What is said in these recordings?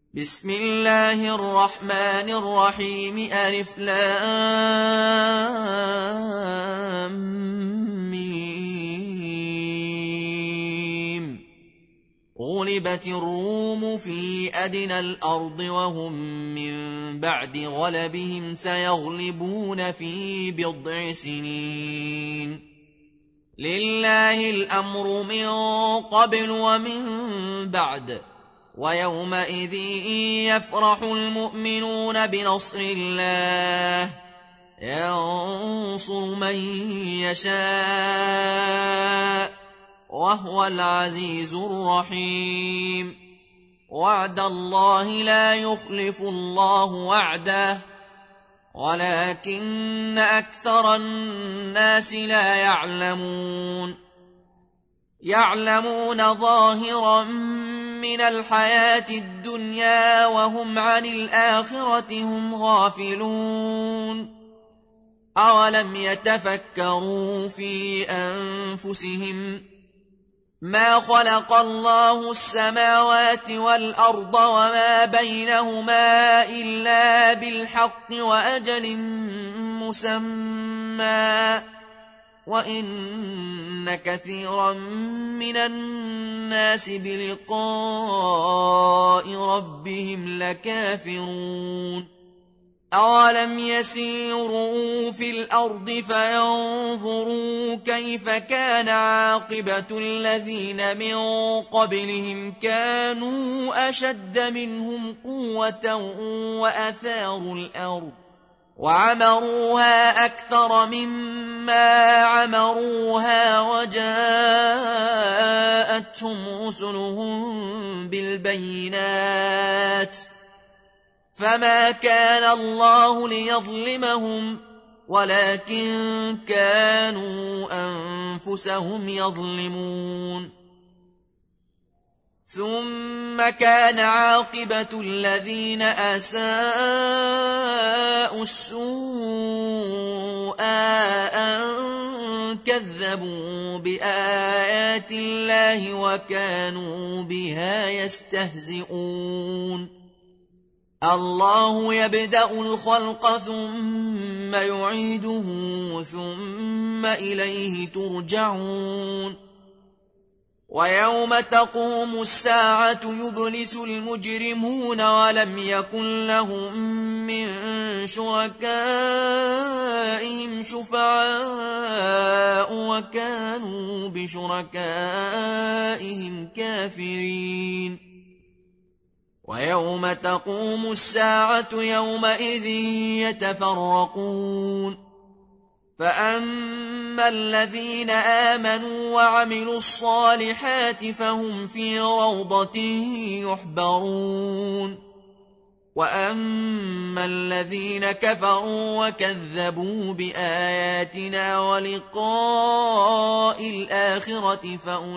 بسم الله الرحمن الرحيم ألف لام ميم. غلبت الروم في أدنى الأرض وهم من بعد غلبهم سيغلبون في بضع سنين. لله الأمر من قبل ومن بعد، ويومئذ يفرح المؤمنون بنصر الله ينصر من يشاء وهو العزيز الرحيم. وعد الله لا يخلف الله وعده ولكن أكثر الناس لا يعلمون ظاهرا من الحياة الدنيا وهم عن الآخرة هم غافلون. أولم يتفكروا في أنفسهم ما خلق الله السماوات والأرض وما بينهما إلا بالحق وأجل مسمى وإن كثيرا من الناس بلقاء ربهم لكافرون. أولم يسيروا في الأرض فينظروا كيف كان عاقبة الذين من قبلهم كانوا أشد منهم قوة وأثاروا الأرض وعمروها أكثر مما عمروها وجاءتهم رسلهم بالبينات فما كان الله ليظلمهم ولكن كانوا أنفسهم يظلمون. ثم كان عاقبة الذين أساءوا السوء أن كذبوا بآيات الله وكانوا بها يستهزئون. الله يبدأ الخلق ثم يعيده ثم إليه ترجعون. ويوم تقوم الساعة يبلس المجرمون ولم يكن لهم من شركائهم شفعاء وكانوا بشركائهم كافرين. ويوم تقوم الساعة يومئذ يتفرقون. فأما الذين آمنوا وعملوا الصالحات فهم في روضة يحبرون. وأما الذين كفروا وكذبوا بآياتنا ولقاء الآخرة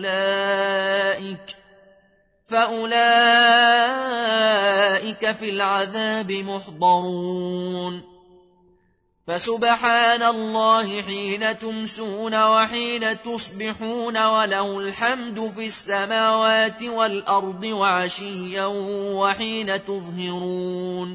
فأولئك في العذاب محضرون. فسبحان الله حين تمسون وحين تصبحون وله الحمد في السماوات والأرض وعشيا وحين تظهرون.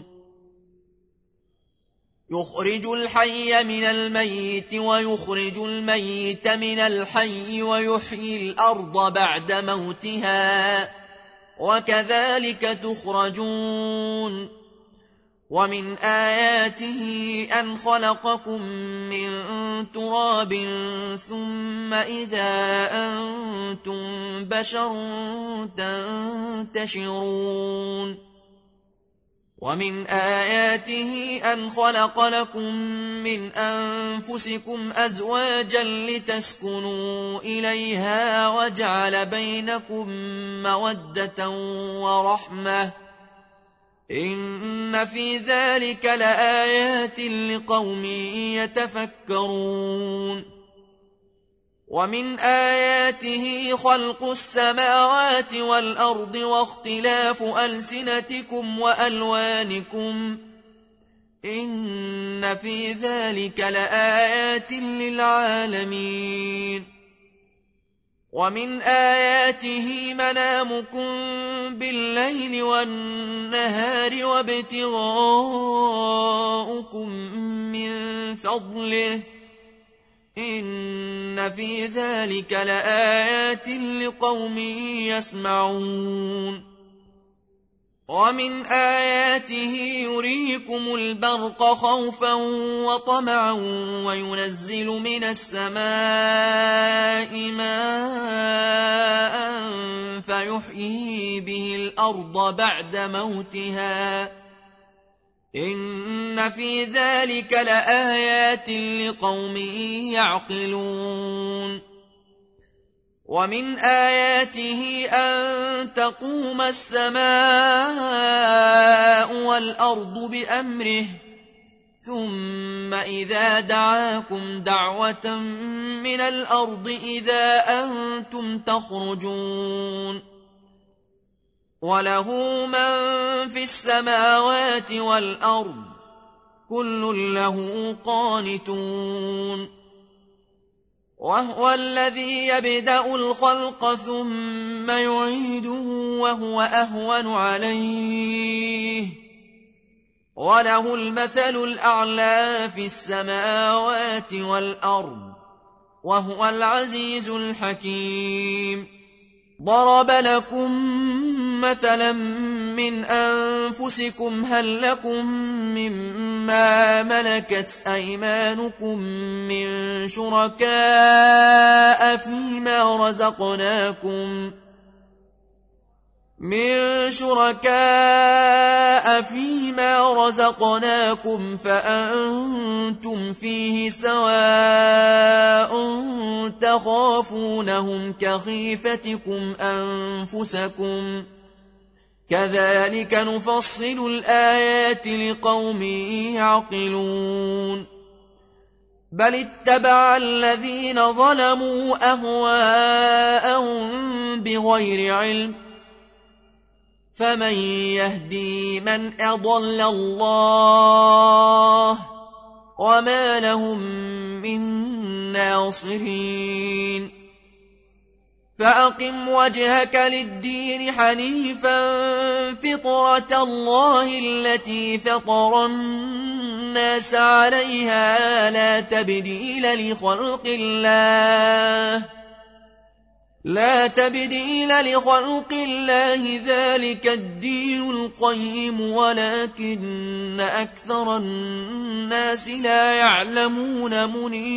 يخرج الحي من الميت ويخرج الميت من الحي ويحيي الأرض بعد موتها وكذلك تخرجون. ومن آياته أن خلقكم من تراب ثم إذا أنتم بشر تنتشرون. ومن آياته أن خلق لكم من أنفسكم أزواجا لتسكنوا إليها وجعل بينكم مودة ورحمة إن في ذلك لآيات لقوم يتفكرون. ومن آياته خلق السماوات والأرض واختلاف ألسنتكم وألوانكم إن في ذلك لآيات للعالمين. ومن آياته منامكم بالليل والنهار وابتغاؤكم من فضله إن في ذلك لآيات لقوم يسمعون ومن آياته يريكم البرق خوفا وطمعا وينزل من السماء ماء فيحيي به الأرض بعد موتها إن في ذلك لآيات لقوم يعقلون ومن آياته أن تقوم السماء والأرض بأمره ثم إذا دعاكم دعوة من الأرض إذا أنتم تخرجون وله من في السماوات والأرض كل له قانتون وهو الذي يبدأ الخلق ثم يعيده وهو أهون عليه وله المثل الأعلى في السماوات والأرض وهو العزيز الحكيم ضرب لكم مثلا من أنفسكم هل لكم مما ملكت أيمانكم من شركاء فيما رزقناكم فأنتم فيه سواء تخافونهم كخيفتكم أنفسكم كذلك نفصل الآيات لقوم يعقلون بل اتبع الذين ظلموا أهواءهم بغير علم فمن يهدي من أضل الله وما لهم من ناصرين فأقم وجهك للدين حنيفا فطرة الله التي فطر الناس عليها لا تبديل لخلق الله ذلك الدين القيم ولكن أكثر الناس لا يعلمون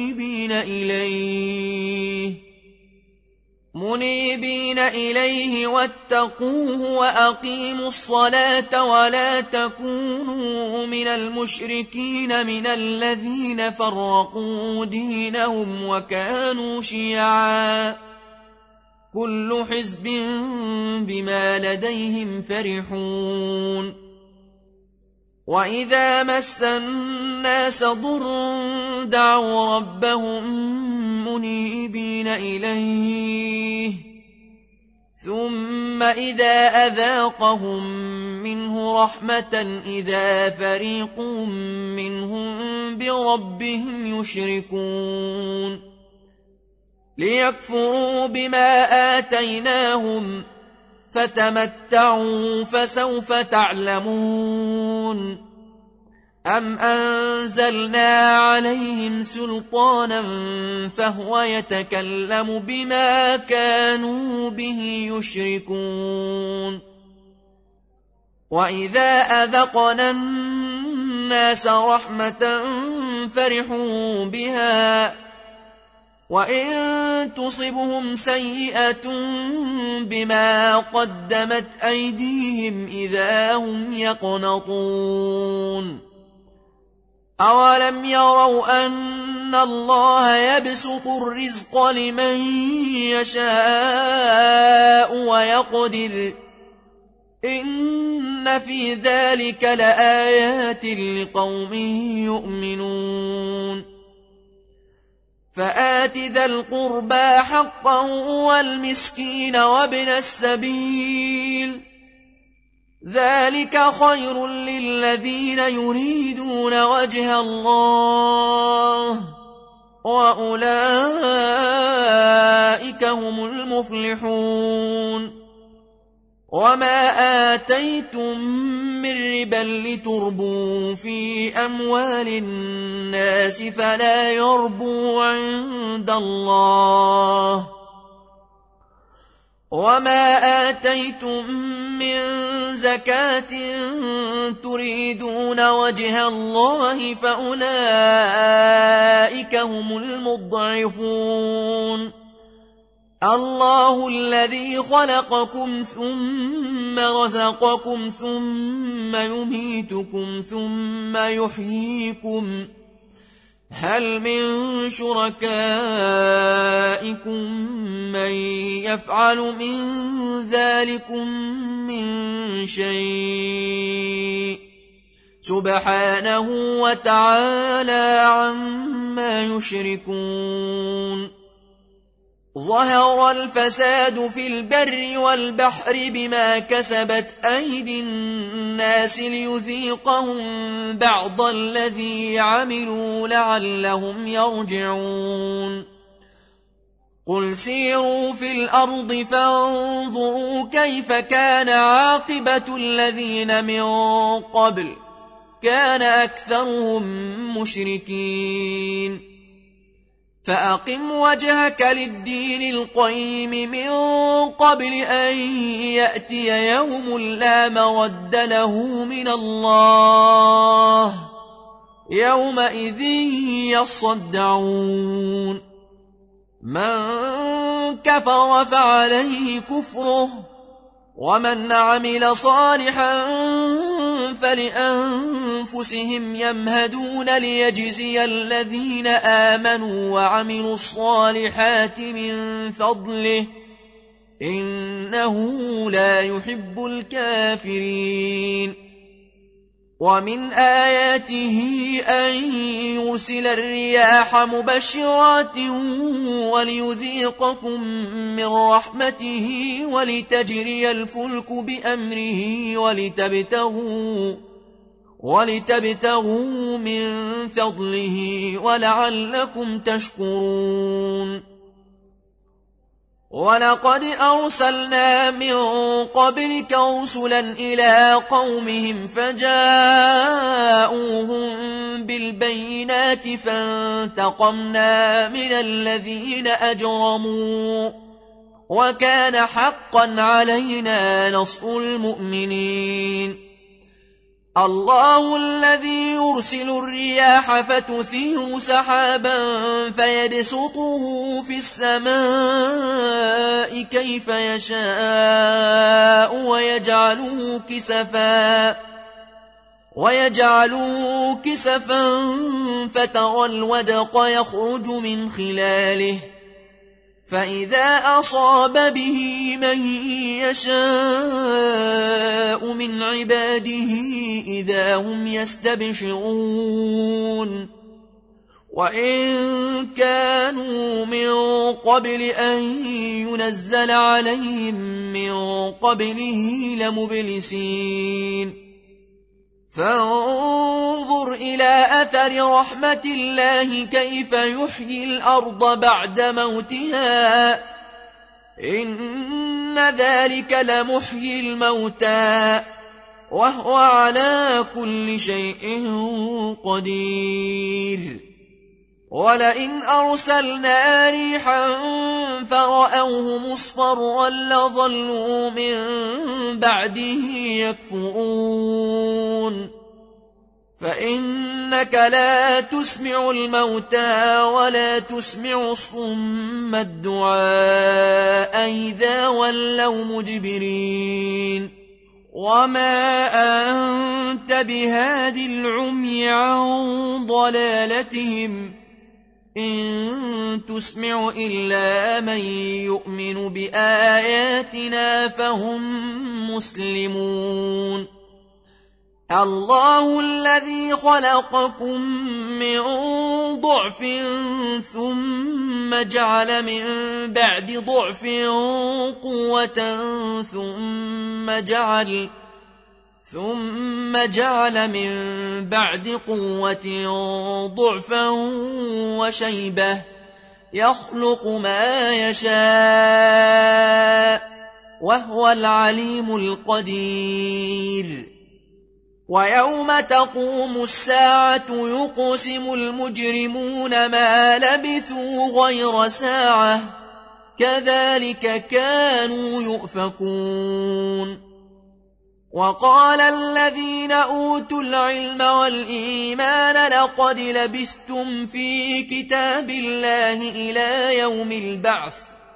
منيبين إليه واتقوه وأقيموا الصلاة ولا تكونوا من المشركين من الذين فرقوا دينهم وكانوا شيعا كل حزب بما لديهم فرحون وإذا مس الناس ضر دعوا ربهم منيبين إليه ثم إذا أذاقهم منه رحمة إذا فريق منهم بربهم يشركون ليكفروا بما آتيناهم فتمتعوا فسوف تعلمون أم أنزلنا عليهم سلطانا فهو يتكلم بما كانوا به يشركون وإذا أذقنا الناس رحمة فرحوا بها وإن تصبهم سيئة بما قدمت أيديهم إذا هم يقنطون أولم يروا أن الله يبسط الرزق لمن يشاء ويقدر إن في ذلك لآيات لقوم يؤمنون فآت ذا القربى حقا والمسكين وابن السبيل ذلك خير للذين يريدون وجه الله وأولئك هم المفلحون وما آتيتم من ربا لتربوا في أموال الناس فلا يربو عند الله وما آتيتم من زكاة تريدون وجه الله فأولئك هم المضعفون الله الذي خلقكم ثم رزقكم ثم يميتكم ثم يحييكم هل من شركائكم من يفعل من ذلكم من شيء سبحانه وتعالى عما يشركون ظهر الفساد في البر والبحر بما كسبت أيدي الناس ليذيقهم بعض الذي عملوا لعلهم يرجعون قل سيروا في الأرض فانظروا كيف كان عاقبة الذين من قبل كان أكثرهم مشركين فأقم وجهك للدين القيم من قبل أن يأتي يوم لا مرد له من الله يومئذ يصدعون من كفر فعليه كفره ومن عمل صالحا فلأنفسهم يمهدون ليجزي الذين آمنوا وعملوا الصالحات من فضله إنه لا يحب الكافرين ومن آياته أن يرسل الرياح مبشرات وليذيقكم من رحمته ولتجري الفلك بأمره ولتبتغوا من فضله ولعلكم تشكرون ولقد أرسلنا من قبلك رسلا إلى قومهم فجاءوهم بالبينات فانتقمنا من الذين أجرموا وكان حقا علينا نصر المؤمنين الله الذي يرسل الرياح فتثير سحابا فيبسطه في السماء كيف يشاء ويجعله كسفا فترى الودق يخرج من خلاله فإذا أصاب به من يشاء من عباده إذا هم يستبشرون وإن كانوا من قبل أن ينزل عليهم من قبله لمبلسين فانظر إلى أثر رحمة الله كيف يحيي الأرض بعد موتها إن ذلك لمحيي الموتى وهو على كل شيء قدير ولئن أرسلنا ريحا فرأوه مصفرا لظلوا من بعده يكفرون فإنك لا تسمع الموتى ولا تسمع الصم الدعاء إذا ولوا مدبرين وما أنت بهاد العمي عن ضلالتهم إن تسمع إلا من يؤمن بآياتنا فهم مسلمون الله الذي خلقكم من ضعف ثم جعل من بعد ضعف ثم ثم جعل من بعد قوة ضعفا وشيبة يخلق ما يشاء وهو العليم القدير ويوم تقوم الساعة يقسم المجرمون ما لبثوا غير ساعة كذلك كانوا يؤفكون وقال الذين أوتوا العلم والإيمان لقد لبثتم في كتاب الله إلى يوم البعث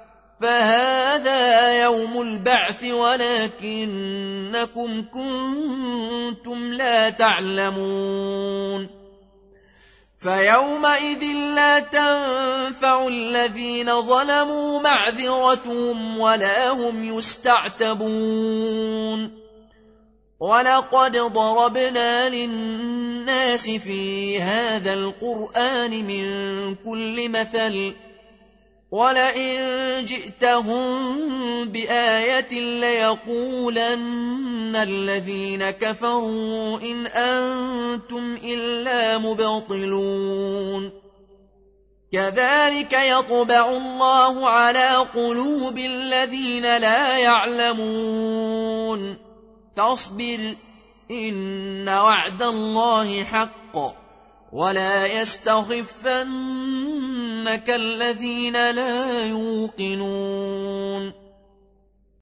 فهذا يوم البعث ولكنكم كنتم لا تعلمون فيومئذ لا تنفع الذين ظلموا معذرتهم ولا هم يستعتبون ولقد ضربنا للناس في هذا القرآن من كل مثل ولئن جئتهم بآية ليقولن الذين كفروا إن أنتم إلا مبطلون كذلك يطبع الله على قلوب الذين لا يعلمون فاصبر إن وعد الله حق ولا يستخفنك الذين لا يوقنون